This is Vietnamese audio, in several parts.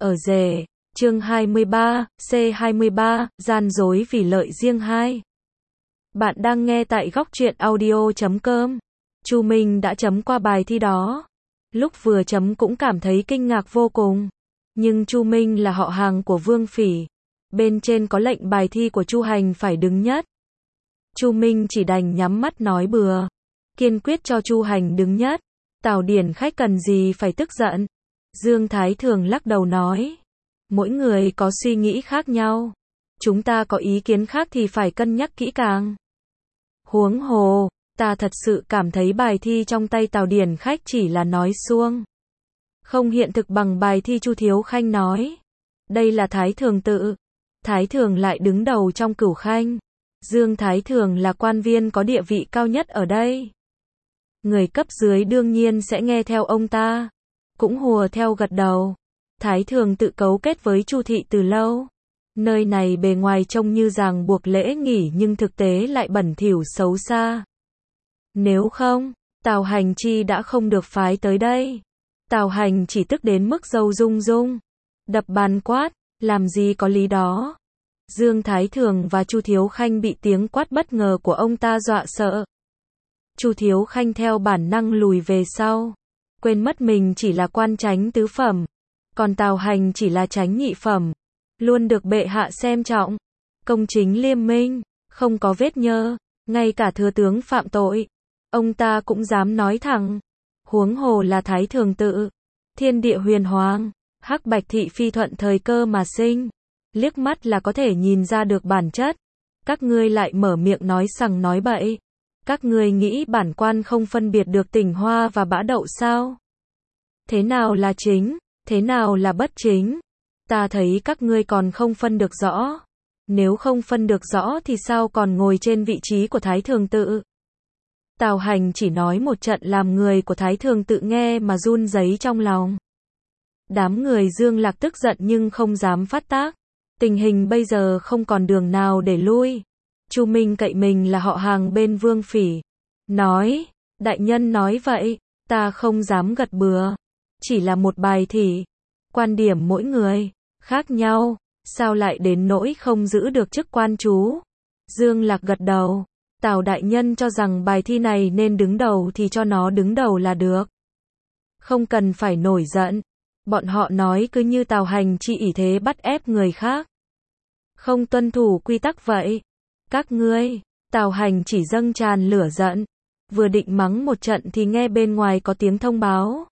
Ở rể, chương 23, C23, gian dối vì lợi riêng 2. Bạn đang nghe tại góc truyện audio.com. Chu Minh đã chấm qua bài thi đó. Lúc vừa chấm cũng cảm thấy kinh ngạc vô cùng. Nhưng Chu Minh là họ hàng của Vương Phỉ. Bên trên có lệnh bài thi của Chu Hành phải đứng nhất. Chu Minh chỉ đành nhắm mắt nói bừa. Kiên quyết cho Chu Hành đứng nhất. Tào Điển Khách cần gì phải tức giận. Dương Thái Thường lắc đầu nói. Mỗi người có suy nghĩ khác nhau. Chúng ta có ý kiến khác thì phải cân nhắc kỹ càng. Huống hồ, ta thật sự cảm thấy bài thi trong tay Tào Điển Khách chỉ là nói suông. Không hiện thực bằng bài thi Chu Thiếu Khanh nói. Đây là Thái Thường tự. Thái Thường lại đứng đầu trong Cửu Khanh. Dương Thái Thường là quan viên có địa vị cao nhất ở đây. Người cấp dưới đương nhiên sẽ nghe theo ông ta. Cũng hùa theo gật đầu. Thái Thường tự cấu kết với Chu thị từ lâu. Nơi này bề ngoài trông như ràng buộc lễ nghỉ nhưng thực tế lại bẩn thỉu xấu xa. Nếu không, Tào Hành chi đã không được phái tới đây. Tào Hành chỉ tức đến mức râu rung rung. Đập bàn quát, làm gì có lý đó. Dương Thái Thường và Chu Thiếu Khanh bị tiếng quát bất ngờ của ông ta dọa sợ. Chu Thiếu Khanh theo bản năng lùi về sau. Quên mất mình chỉ là quan chánh tứ phẩm. Còn Tào Hành chỉ là chánh nhị phẩm. Luôn được bệ hạ xem trọng. Công chính liêm minh, không có vết nhơ. Ngay cả thừa tướng phạm tội, ông ta cũng dám nói thẳng. Huống hồ là Thái Thường tự. Thiên địa huyền hoàng, hắc bạch thị phi thuận thời cơ mà sinh. Liếc mắt là có thể nhìn ra được bản chất. Các ngươi lại mở miệng nói sằng nói bậy. Các ngươi nghĩ bản quan không phân biệt được tỉnh hoa và bã đậu sao? Thế nào là chính, thế nào là bất chính? Ta thấy các ngươi còn không phân được rõ. Nếu không phân được rõ thì sao còn ngồi trên vị trí của Thái Thường tự? Tào Hành chỉ nói một trận làm người của Thái Thường tự nghe mà run rẩy trong lòng. Đám người Dương Lạc tức giận nhưng không dám phát tác. Tình hình bây giờ không còn đường nào để lui. Chu Minh cậy mình là họ hàng bên Vương Phỉ. Nói, đại nhân nói vậy, ta không dám gật bừa. Chỉ là một bài thi. Quan điểm mỗi người khác nhau, sao lại đến nỗi không giữ được chức quan chú? Dương Lạc gật đầu. Tào đại nhân cho rằng bài thi này nên đứng đầu thì cho nó đứng đầu là được. Không cần phải nổi giận. Bọn họ nói cứ như Tào Hành chi ỷ thế bắt ép người khác. Không tuân thủ quy tắc vậy. Các ngươi, Tào Hành chỉ dâng tràn lửa giận. Vừa định mắng một trận thì nghe bên ngoài có tiếng thông báo.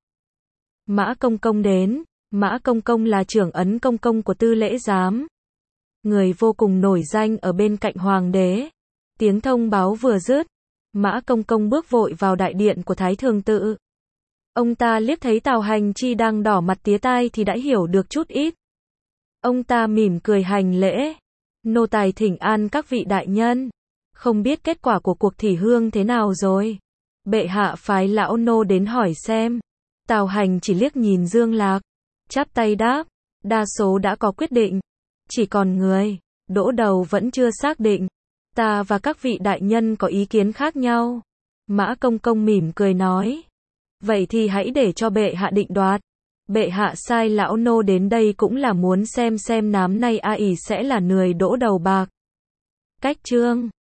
Mã Công Công đến. Mã Công Công là trưởng ấn công công của Tư Lễ Giám. Người vô cùng nổi danh ở bên cạnh hoàng đế. Tiếng thông báo vừa dứt, Mã Công Công bước vội vào đại điện của Thái Thường tự. Ông ta liếc thấy Tào Hành chi đang đỏ mặt tía tai thì đã hiểu được chút ít. Ông ta mỉm cười hành lễ. Nô tài thỉnh an các vị đại nhân. Không biết kết quả của cuộc thi hương thế nào rồi. Bệ hạ phái lão nô đến hỏi xem. Tào Hành chỉ liếc nhìn Dương Lạc. Chắp tay đáp. Đa số đã có quyết định. Chỉ còn người đỗ đầu vẫn chưa xác định. Ta và các vị đại nhân có ý kiến khác nhau. Mã Công Công mỉm cười nói. Vậy thì hãy để cho bệ hạ định đoạt. Bệ hạ sai lão nô đến đây cũng là muốn xem năm nay ai sẽ là người đỗ đầu bạc. Cách chương